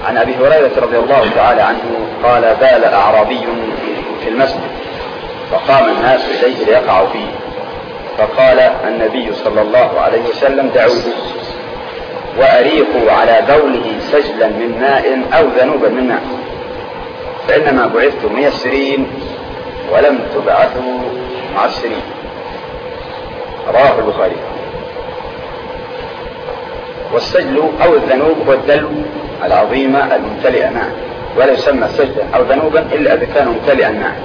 عن أبي هريرة رضي الله تعالى عنه قال: بال أعرابي في المسجد فقام الناس إليه ليقعوا فيه، فقال النبي صلى الله عليه وسلم: دعوه وأريقوا على بوله سجلا من ماء أو ذنوبا من ماء، فإنما بعثتم ميسرين ولم تبعثوا معسرين. رواه البخاري. والسجل أو الذنوب هو الدلو العظيمة الممتلئة ماء، ولا يسمى سجلا أو ذنوبا إلا إذا كان ممتلئا ماء.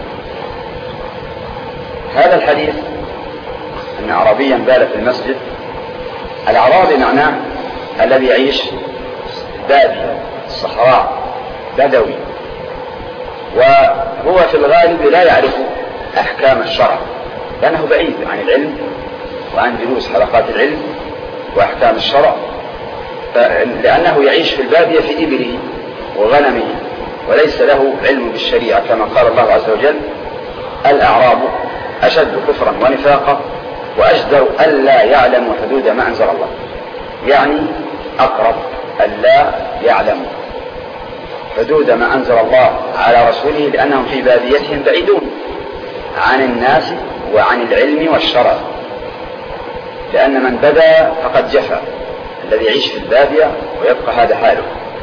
هذا الحديث أن أعرابيا بال في المسجد، الأعرابي معناه الذي يعيش بادي الصحراء بدوي، وهو في الغالب لا يعرف أحكام الشرع لأنه بعيد عن العلم وعن جلوس حلقات العلم وأحكام الشرع، لأنه يعيش في البادية في إبله وغنمه وليس له علم بالشريعة، كما قال الله عز وجل: الأعراب أشد كفرا ونفاقا وأجدر ألا يعلموا حدود ما أنزل الله، يعني أقرب ألا يعلموا حدود ما أنزل الله على رسوله، لأنهم في باديتهم بعيدون عن الناس وعن العلم والشرع، لأن من بدا فقد جفا، الذي يعيش في البادية ويبقى هذا حاله.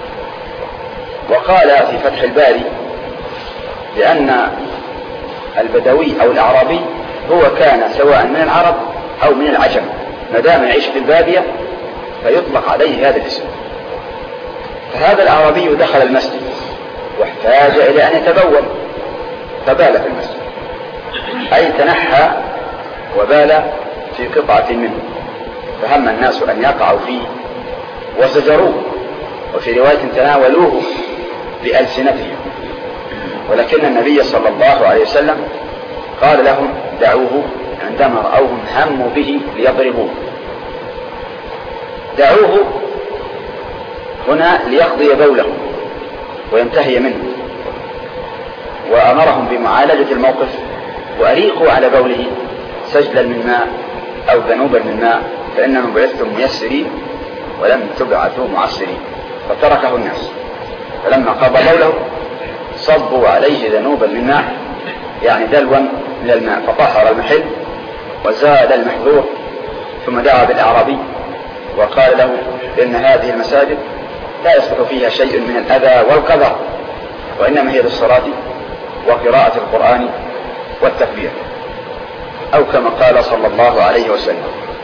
وقال في فتح الباري لأن البدوي أو الأعرابي هو كان سواء من العرب أو من العجم، ما دام يعيش في البادية فيطلق عليه هذا الاسم. فهذا الأعرابي دخل المسجد واحتاج إلى أن يتبول فبال في المسجد، أي تنحى وبال في قطعة منه، فهم الناس أن يقعوا فيه وزجروه، وفي رواية تناولوه بألسنتهم، ولكن النبي صلى الله عليه وسلم قال لهم: دعوه، عندما رأوهم هموا به ليضربوه. دعوه هنا ليقضي بوله وينتهي منه، وأمرهم بمعالجة الموقف: وأريقوا على بوله سجلا من ماء أو ذنوبا من ماء، فإنهم بعثتم ميسرين ولم تبعثوا معسرين. فتركه الناس، فلما قضى بوله صبوا عليه ذنوبا من ماء، يعني دلوا من الماء، فطهر المحل وزاد المحظور. ثم دعا بالأعرابي وقال له إن هذه المساجد لا يصلح فيها شيء من الأذى والقذى، وإنما هي للصلاة وقراءة القرآن والتكبير، أو كما قال صلى الله عليه وسلم.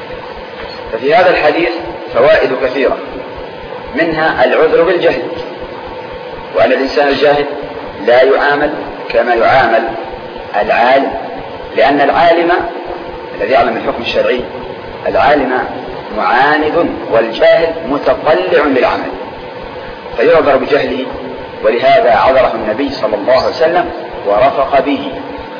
ففي هذا الحديث فوائد كثيرة، منها العذر بالجهل، وأن الإنسان الجاهل لا يعامل كما يعامل العالم، لأن العالم الذي يعلم الحكم الشرعي، العالم معاند والجاهل متطلع للعمل، فيعذر بجهله، ولهذا عذره النبي صلى الله عليه وسلم ورفق به.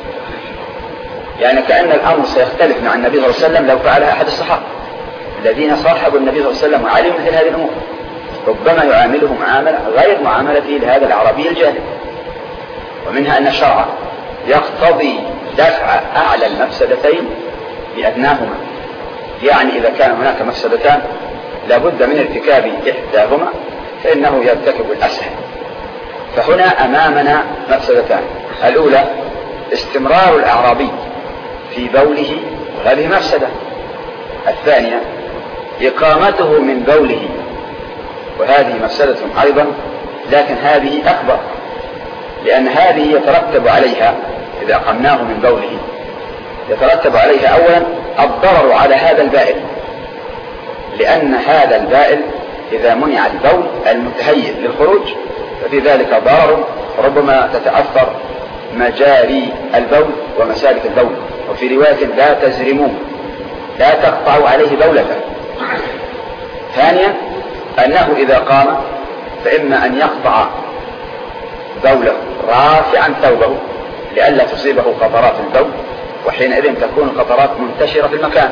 يعني كأن الأمر سيختلف مع النبي صلى الله عليه وسلم لو فعلها أحد الصحابة الذين صاحبوا النبي صلى الله عليه وسلم وعلموا مثل هذه الأمور، ربما يعامله معاملة غير معاملته لهذا الأعرابي الجاهل. ومنها أن الشرع يقتضي دفع أعلى المفسدتين بأدناهما، يعني إذا كان هناك مفسدتان لابد من ارتكاب إحداهما فإنه يرتكب الأسهل. فهنا أمامنا مفسدتان: الأولى استمرار الأعرابي في بوله وهذه مفسدة، الثانية إقامته من بوله وهذه مفسدة أيضا، لكن هذه أكبر، لأن هذه يترتب عليها إذا أقمناه من بوله يترتب عليها أولا الضرر على هذا البائل، لأن هذا البائل إذا منع البول المتهيئ للخروج ففي ذلك ضرر، ربما تتأثر مجاري البول ومسالك البول. وفي رواية: لا تزرموه، لا تقطعوا عليه بولة. ثانيا أنه إذا قام فإما أن يقطع بوله رافعا ثوبه لئلا تصيبه قطرات البول، وحينئذ تكون القطرات منتشرة في المكان،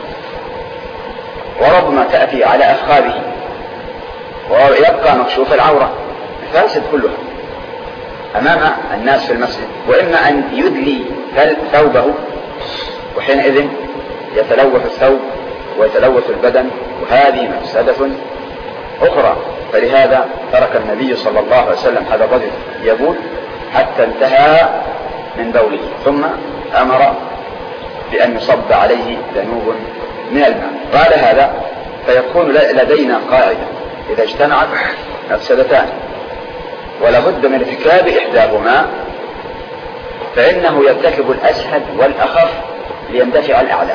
وربما تأتي على أفخاذه ويبقى مكشوف العورة، فاسد كلها أمام الناس في المسجد. وإما أن يدلي ثوبه، وحينئذ يتلوث الثوب ويتلوث البدن، وهذه مفسدة أخرى. فلهذا ترك النبي صلى الله عليه وسلم هذا الرجل يبول حتى انتهى من بوله، ثم أمر بأن يصب عليه ذنوب من الماء. بعد هذا فيكون لدينا قاعدة: إذا اجتمعت مفسدتان ولا بد من ارتكاب إحداهما فإنه يرتكب الأسهل والأخف ليندفع الأعلى،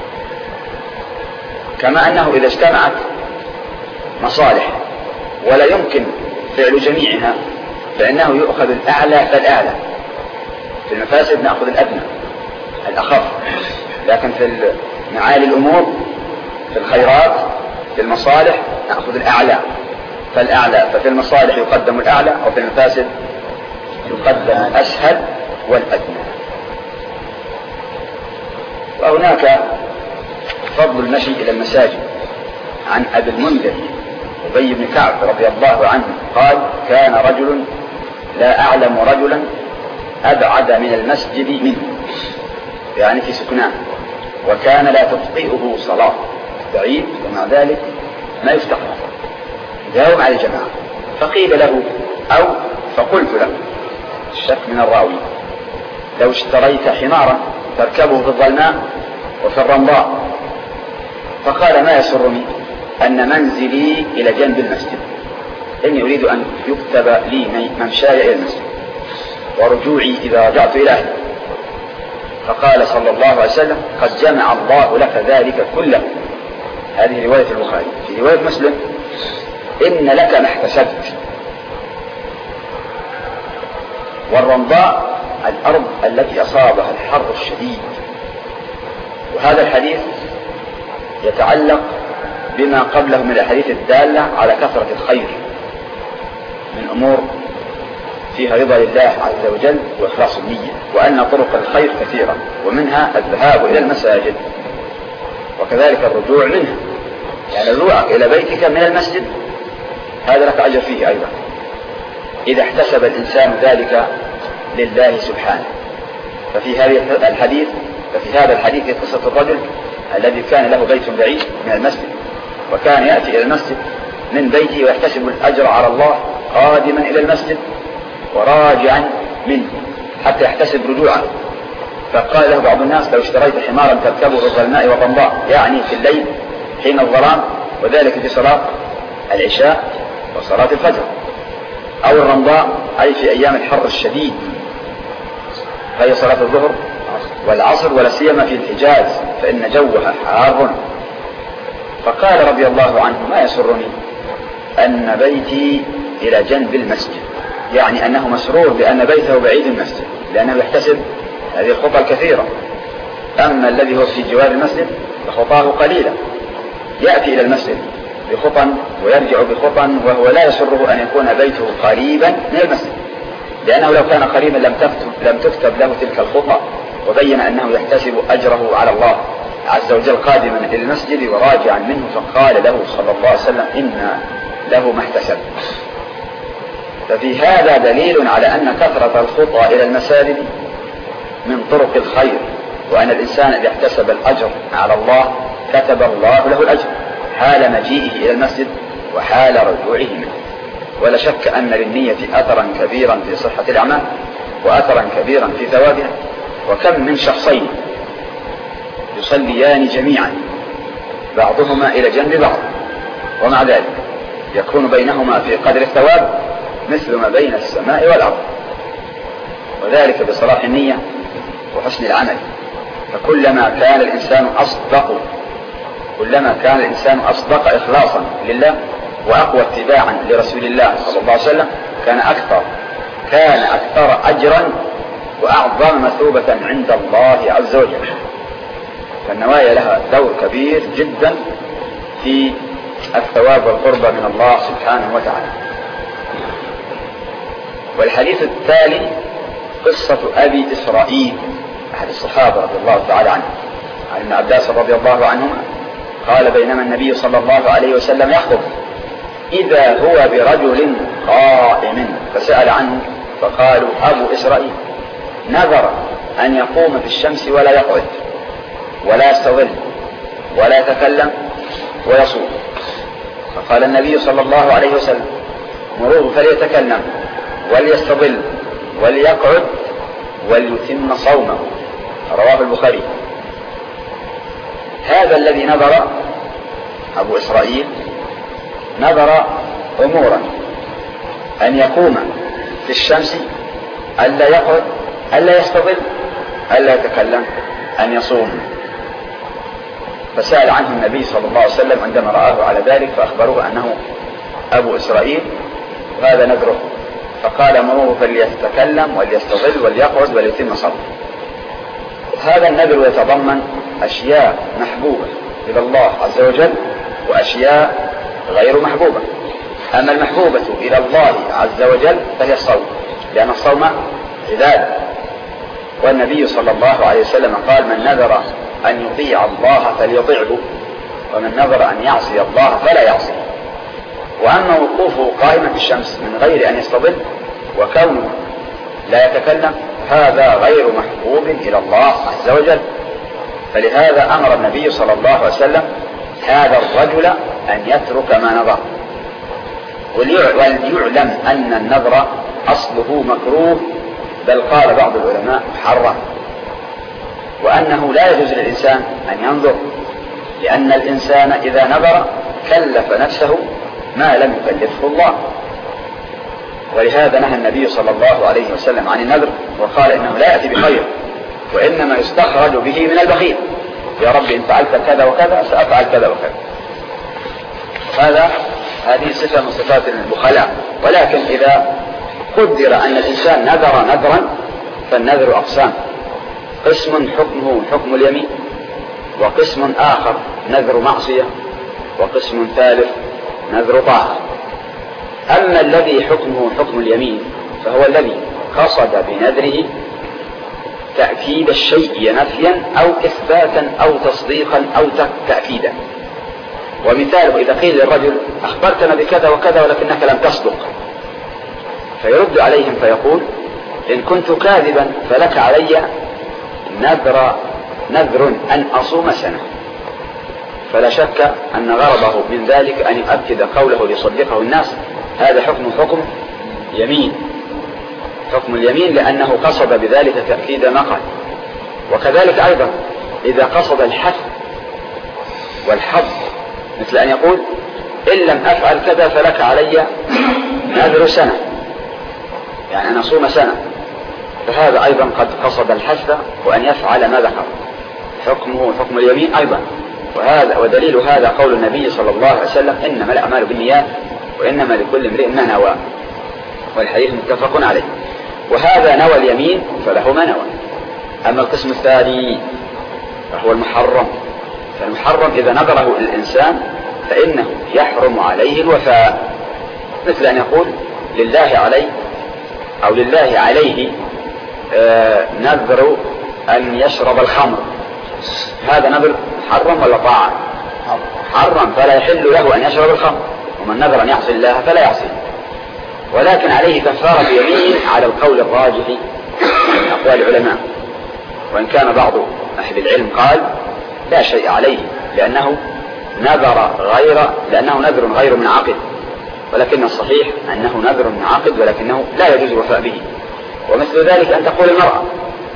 كما أنه إذا اجتمعت مصالح ولا يمكن فعل جميعها فإنه يؤخذ الأعلى فالأعلى. في المفاسد نأخذ الأدنى الأخف، لكن في معالي الأمور في الخيرات في المصالح نأخذ الأعلى فالأعلى. ففي المصالح يقدم الأعلى وفي المفاسد يقدم الأسهل والأدنى. وهناك فضل المشي إلى المساجد عن أبي المنذر أبي بن كعب رضي الله عنه قال: كان رجل لا أعلم رجلا أبعد من المسجد منه، يعني في سكناه، وكان لا تخطئه صلاة، بعيد ومع ذلك ما يفتقر يداوم على الجماعة. فقيل له أو فقلت له، الشك من الراوي: لو اشتريت حمارا تركبه في الظلماء وفي الرمضاء. فقال: ما يسرني أن منزلي إلى جنب المسجد، إني أريد أن يكتب لي ممشاي إلى المسجد ورجوعي إذا رجعت إلى أهلي. فقال صلى الله عليه وسلم: قد جمع الله لك ذلك كله. هذه رواية البخاري. في رواية مسلم: إن لك ما احتسبت. والرمضاء الأرض التي أصابها الحر الشديد. وهذا الحديث يتعلق بما قبله من الحديث الدالة على كثرة الخير من أمور فيها رضا لله عز وجل وإخلاص النية، وأن طرق الخير كثيرة، ومنها الذهاب إلى المساجد وكذلك الرجوع منها. يعني رجوعك إلى بيتك من المسجد هذا لك أجر فيه أيضا إذا احتسب الإنسان ذلك لله سبحانه. ففي هذا الحديث قصة الرجل الذي كان له بيت بعيد من المسجد، وكان يأتي إلى المسجد من بيته ويحتسب الأجر على الله قادما إلى المسجد وراجعا منه حتى يحتسب رجوعه. فقال له بعض الناس: لو اشتريت حمارا تركبه في الظلماء والرمضاء، يعني في الليل حين الظلام، وذلك في صلاة العشاء وصلاة الفجر، أو الرمضاء أي في أيام الحر الشديد، فهي صلاة الظهر والعصر، ولا سيما في الحجاز فإن جوها حار. فقال رضي الله عنه: ما يسرني أن بيتي إلى جنب المسجد، يعني أنه مسرور بأن بيته بعيد المسجد لأنه يحتسب هذه الخطى الكثيرة. أما الذي هو في جوار المسجد فخطاه قليلة، يأتي إلى المسجد بخطى ويرجع بخطى، وهو لا يسره أن يكون بيته قريبا من المسجد، لأنه لو كان قريبا لم تكتب له تلك الخطى. وبين أنه يحتسب أجره على الله عز وجل قادما إلى المسجد وراجعا منه. فقال له صلى الله عليه وسلم: إن له ما احتسب. ففي هذا دليل على أن كثرة الخطى إلى المساجد من طرق الخير، وأن الإنسان إذا احتسب الأجر على الله كتب الله له الأجر حال مجيئه إلى المسجد وحال رجوعه منه. ولا شك أن للنية أثرا كبيرا في صحة الأعمال وأثرا كبيرا في ثوابها. وكم من شخصين يصليان جميعا بعضهما إلى جنب بعض، ومع ذلك يكون بينهما في قدر الثواب مثل ما بين السماء والأرض، وذلك بصلاح النية وحسن العمل. فكلما كان الإنسان أصدق إخلاصا لله وأقوى اتباعا لرسول الله صلى الله عليه وسلم كان أكثر أجرا وأعظم مثوبة عند الله عز وجل. فالنوايا لها دور كبير جدا في الثواب والقربة من الله سبحانه وتعالى. والحديث التالي قصة أبي إسرائيل أحد الصحابة رضي الله تعالى عنه، عن ابن عباس رضي الله عنهما قال: بينما النبي صلى الله عليه وسلم يخطب إذا هو برجل قائم فسأل عنه فقالوا: أبو إسرائيل نذر أن يقوم في الشمس ولا يقعد ولا يستظل ولا يتكلم ويصوم. فقال النبي صلى الله عليه وسلم: مروه فليتكلم وليستظل وليقعد وليتم صومه. رواه البخاري. هذا الذي نظر أبو إسرائيل نظر أمورا: أن يقوم في الشمس، ألا يقعد، ألا يستظل، ألا يتكلم، أن يصوم. فسأل عنه النبي صلى الله عليه وسلم عندما رآه على ذلك، فأخبروه أنه أبو إسرائيل وهذا نذره، فقال: مروه فليتكلم وليستظل وليقعد وليتم صومه. هذا النذر يتضمن أشياء محبوبة إلى الله عز وجل وأشياء غير محبوبة. أما المحبوبة إلى الله عز وجل فهي الصوم، لأن الصوم عبادة، والنبي صلى الله عليه وسلم قال: من نذر أن يطيع الله فليطيعه، ومن نذر أن يعصي الله فلا يعصيه. وأما وقوفه قائما في الشمس من غير أن يستظل وكونه لا يتكلم هذا غير محبوب إلى الله عز وجل. فلهذا أمر النبي صلى الله عليه وسلم هذا الرجل أن يترك ما نذر. وليعلم أن النذر أصله مكروه، بل قال بعض العلماء محرم، وأنه لا يجوز للإنسان أن ينذر، لأن الإنسان إذا نذر كلف نفسه ما لم يكلفه الله. ولهذا نهى النبي صلى الله عليه وسلم عن النذر، وقال إنه لا يأتي بخير، وإنما يستخرج به من البخيل: يا رب إن فعلت كذا وكذا سأفعل كذا وكذا. هذه صفة من صفات البخلاء. ولكن إذا قدر أن الإنسان نذر نذرا فالنذر أقسام: قسم حكمه حكم اليمين، وقسم آخر نذر معصية، وقسم ثالث نذر طاعة. أما الذي حكمه حكم اليمين فهو الذي قصد بنذره تأكيد الشيء نفيا أو إثباتا أو تصديقا أو تأكيدا. ومثاله: إذا قيل للرجل: أخبرتنا بكذا وكذا ولكنك لم تصدق، فيرد عليهم فيقول: إن كنت كاذبا فلك علي نذر أن أصوم سنة. فلا شك أن غرضه من ذلك أن يؤكد قوله ليصدقه الناس. هذا حكم يمين، حكم اليمين، لأنه قصد بذلك تأكيد ما قال. وكذلك أيضا إذا قصد الحث والحظ، مثل أن يقول: إن لم أفعل كذا فلك علي نذر سنة، يعني أن أصوم سنة، فهذا أيضا قد قصد الحث وأن يفعل ما ذكر، حكمه حكم اليمين أيضا. ودليل هذا قول النبي صلى الله عليه وسلم: إنما الأعمال بالنيات وإنما لكل امرئ ما نوى، والحديث متفق عليه. وهذا نوى اليمين فله ما نوى. أما القسم الثاني فهو المحرم، فالمحرم إذا نذره الإنسان فإنه يحرم عليه الوفاء، مثل أن يقول: لله علي أو لله عليه نذر أن يشرب الخمر. هذا نذر محرم ولا طاعة؟ محرم، فلا يحل له أن يشرب الخمر. ومن نذر أن يعصي الله فلا يعصيه، ولكن عليه كفارة يمين على القول الراجح من أقوال العلماء. وإن كان بعض أهل العلم قال: لا شيء عليه، لأنه نذر غير منعقد، ولكن الصحيح أنه نذر منعقد ولكنه لا يجوز الوفاء به. ومثل ذلك أن تقول المرأة: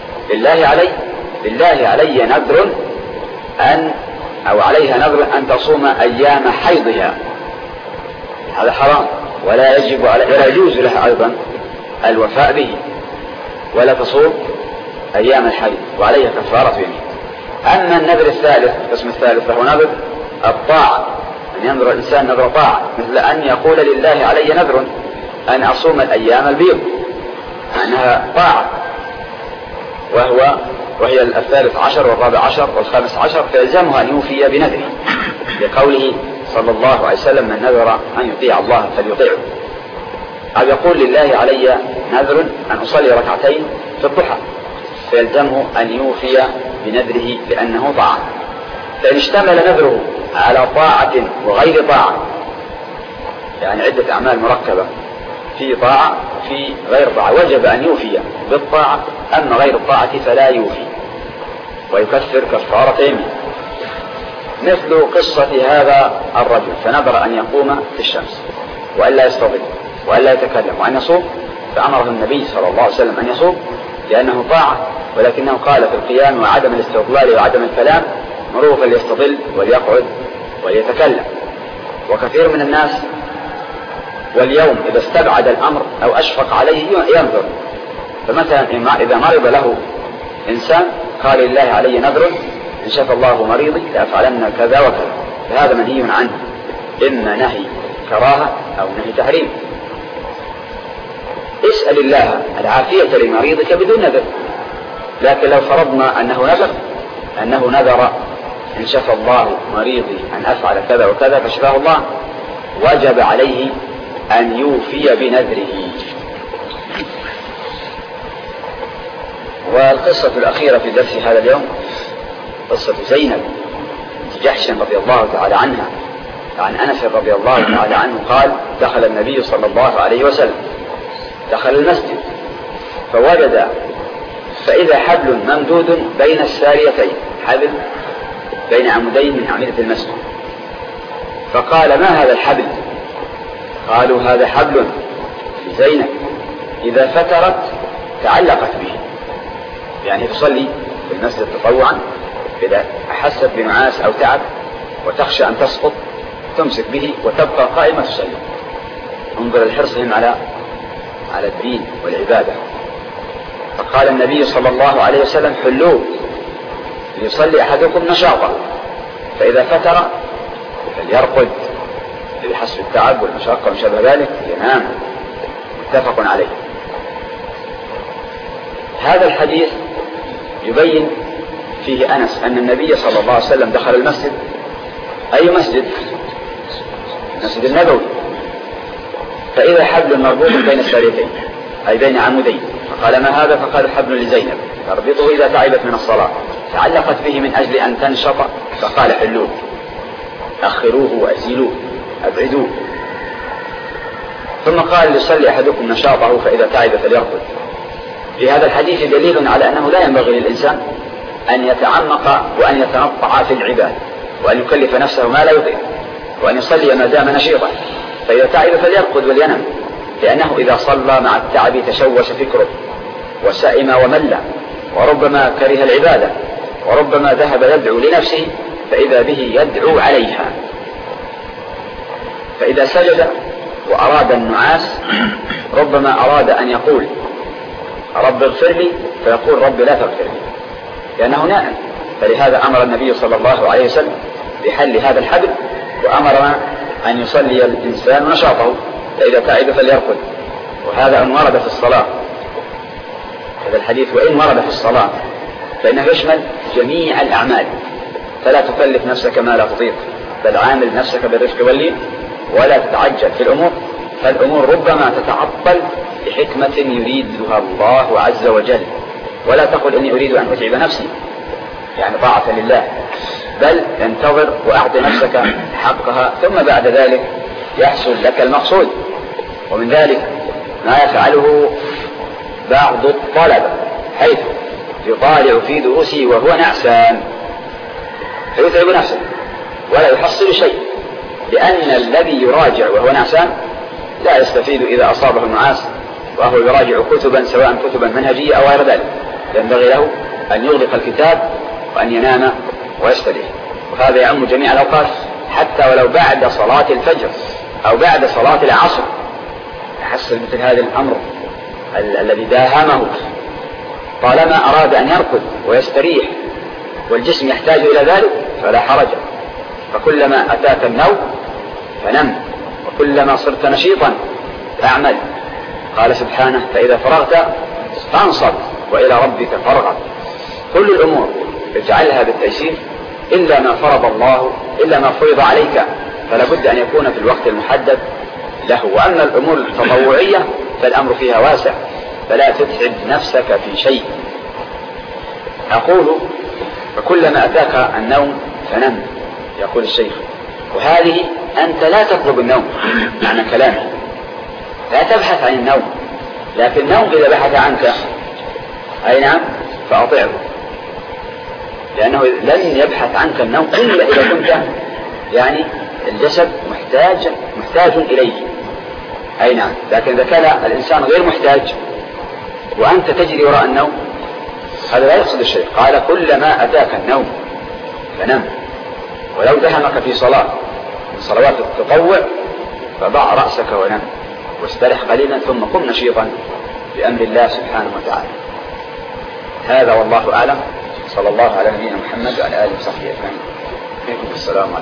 لله علي نذر أو عليها نذر أن تصوم أيام حيضها. هذا حرام، ولا يجوز لها أيضا الوفاء به، ولا تصوم أيام الحيض، وعليها كفارة يمين. أما النذر الثالث، القسم الثالث، فهو نذر الطاعة، أن ينذر الإنسان نذر طاعة، مثل أن يقول: لله علي نذر أن أصوم الأيام البيض، أنها طاعة، وهي الثالث عشر والرابع عشر والخامس عشر، فيلزمها أن يوفي بنذره، لقوله صلى الله عليه وسلم: من نذر أن يطيع الله فليطيعه. أو يقول: لله علي نذر أن أصلي ركعتين في الضحى، فيلزمه أن يوفي بنذره لأنه طاعة. فإن اشتمل نذره على طاعة وغير طاعة، يعني عدة أعمال مركبة، في طاعة وفي غير طاعة، وجب أن يوفي بالطاعة. أما غير الطاعة فلا يوفي، ويكفر كفارة يمين. مثل قصة هذا الرجل فنذر أن يقوم في الشمس وألا يستظل وألا يتكلم وأن يصوم، فأمره النبي صلى الله عليه وسلم أن يصوم لأنه طاعة، ولكنه قال في القيام وعدم الاستظلال وعدم الكلام مروه فليستظل وليقعد وليتكلم. وكثير من الناس واليوم إذا استبعد الأمر أو أشفق عليه ينذر، فمثلا إذا مرض له إنسان قال لله علي نذر إن شاف الله مريضي لأفعلن كذا وكذا، فهذا منهي عنه، إما نهي كراهة أو نهي تحريم. اسأل الله العافية لمريضك بدون نذر، لكن لو فرضنا أنه نذر إن شفى الله مريضي أن أفعل كذا وكذا فشفاه الله، وجب عليه أن يوفي بنذره. والقصة الأخيرة في درس هذا اليوم قصة زينب بنت جحش رضي الله تعالى عنها. عن أنس رضي الله تعالى عنه قال: دخل النبي صلى الله عليه وسلم دخل المسجد فإذا حبل ممدود بين الساريتين، حبل بين عمودين من أعمدة المسجد، فقال: ما هذا الحبل؟ قالوا: هذا حبل لزينب إذا فترت تعلقت به، يعني تصلي في المسجد تطوعا، إذا أحست بنعاس أو تعب وتخشى أن تسقط تمسك به وتبقى قائمة تصلي. انظر لحرصهم على الدين والعبادة. فقال النبي صلى الله عليه وسلم: حلوه ليصلي أحدكم نشاطا، فإذا فتر فليرقد بحسب التعب والمشقة وما شابه ذلك ينام. متفق عليه. هذا الحديث يبين فيه أنس أن النبي صلى الله عليه وسلم دخل المسجد. أي مسجد؟ المسجد النبوي. فإذا حبل مربوط بين الساريتين أي بين عمودين، فقال: ما هذا؟ فقال: حبل لزينب تربطه إذا تعبت من الصلاة، تعلقت به من أجل أن تنشط، فقال: حلوه، أخروه وأزيلوه، أبعدوه. ثم قال: ليصلي أحدكم نشاطه فإذا تعب فليرقد. في هذا الحديث دليل على أنه لا ينبغي للإنسان أن يتعمق وأن يتنطع في العبادة وأن يكلف نفسه ما لا يطيق، وأن يصلي ما دام نشيطا، فإذا تعب فليرقد ولينم، لأنه إذا صلى مع التعب تشوش فكره وسئم ومل، وربما كره العبادة، وربما ذهب يدعو لنفسه فإذا به يدعو عليها. فإذا سجد وأراد النعاس ربما أراد أن يقول: رب اغفر لي، فيقول: رب لا تغفر لي، لأنه نائم. فلهذا أمر النبي صلى الله عليه وسلم بحل هذا الحبل، وأمرنا أن يصلي الإنسان نشاطه فإذا تعب فليرقد. وهذا أن ورد في الصلاة، هذا الحديث وإن ورد في الصلاة فإنه يشمل جميع الأعمال، فلا تكلف نفسك ما لا تطيق، بل عامل نفسك بالرفق واللين، ولا تتعجل في الأمور، فالأمور ربما تتعطل بحكمة يريدها الله عز وجل. ولا تقل إني أريد أن أتعب نفسي، يعني طاعة لله، بل انتظر وأعطي نفسك حقها، ثم بعد ذلك يحصل لك المقصود. ومن ذلك ما يفعله بعض الطلبة، حيث يطالع في دروسه وهو نعسان فيتعب نفسه ولا يحصل شيء، لأن الذي يراجع وهو نعسان لا يستفيد إذا أصابه النعاس وهو يراجع كتبا، سواء كتبا منهجية أو غير ذلك. ينبغي له أن يغلق الكتاب وأن ينام ويستريح. وهذا يعم جميع الأوقات، حتى ولو بعد صلاة الفجر أو بعد صلاة العصر يحصل مثل هذا الأمر الذي داهمه، طالما أراد أن يرقد ويستريح والجسم يحتاج إلى ذلك فلا حرج. فكلما أتاك النوم فنم، وكلما صرت نشيطا فاعمل. قال سبحانه: فإذا فرغت فانصب وإلى ربك فارغب. كل الأمور اجعلها بالتيسير إلا ما فرض الله، إلا ما فرض عليك، فلا بد أن يكون في الوقت المحدد له. وأما الأمور التطوعية فالأمر فيها واسع، فلا تتعب نفسك في شيء. أقول: فكلما أتاك النوم فنم، يقول الشيخ. وهذه أنت لا تطلب النوم، معنى كلامه لا تبحث عن النوم، لكن النوم إذا بحث عنك أي نعم فأطعه. لأنه لن يبحث عنك النوم إلا إذا كنت يعني الجسد محتاج إليه. أي نعم. لكن إذا كان الإنسان غير محتاج وأنت تجري وراء النوم هذا لا يقصد الشيء. قال كلما أتاك النوم فنم، ولو دهمك في صلاة من صلوات التطوع فضع رأسك ونم واسترح قليلا ثم قم نشيطا بأمر الله سبحانه وتعالى. هذا والله أعلم. صلى الله على نبينا محمد وعلى آله وصحبه أجمعين. السلام عليكم.